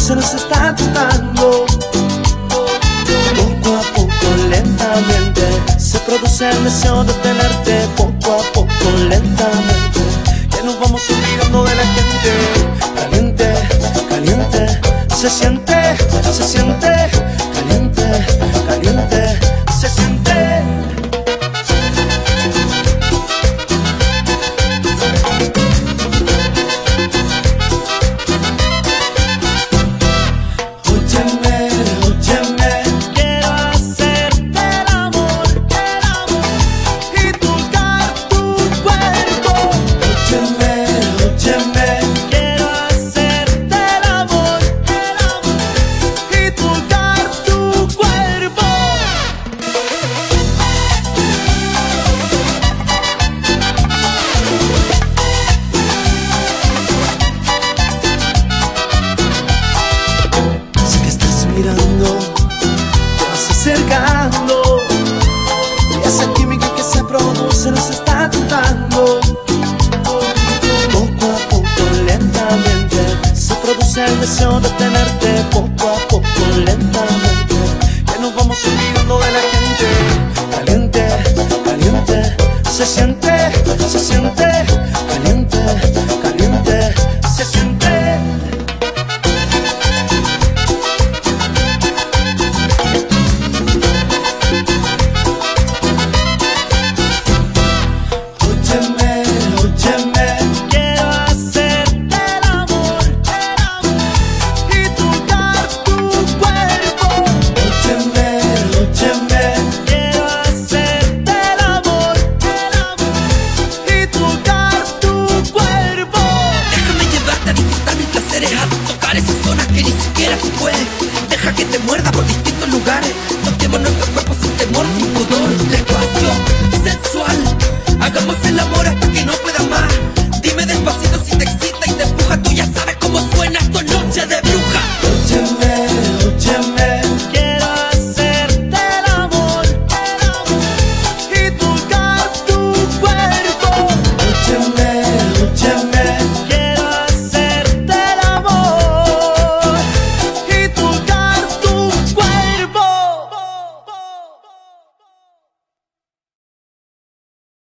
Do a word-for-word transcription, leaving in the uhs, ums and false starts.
se nos está tentando. Poco a poco, lentamente, se produce el deseo de tenerte. Poco a poco, lentamente, que nos vamos olvidando de la gente. Caliente, caliente, se siente, se siente. Caliente, caliente, se siente. Mirando, te vas acercando, y esa química que se produce nos está tentando. Poco a poco, lentamente, se produce el deseo de tenerte. Poco a poco, lentamente, que nos vamos olvidando de la gente. Caliente, caliente, se siente.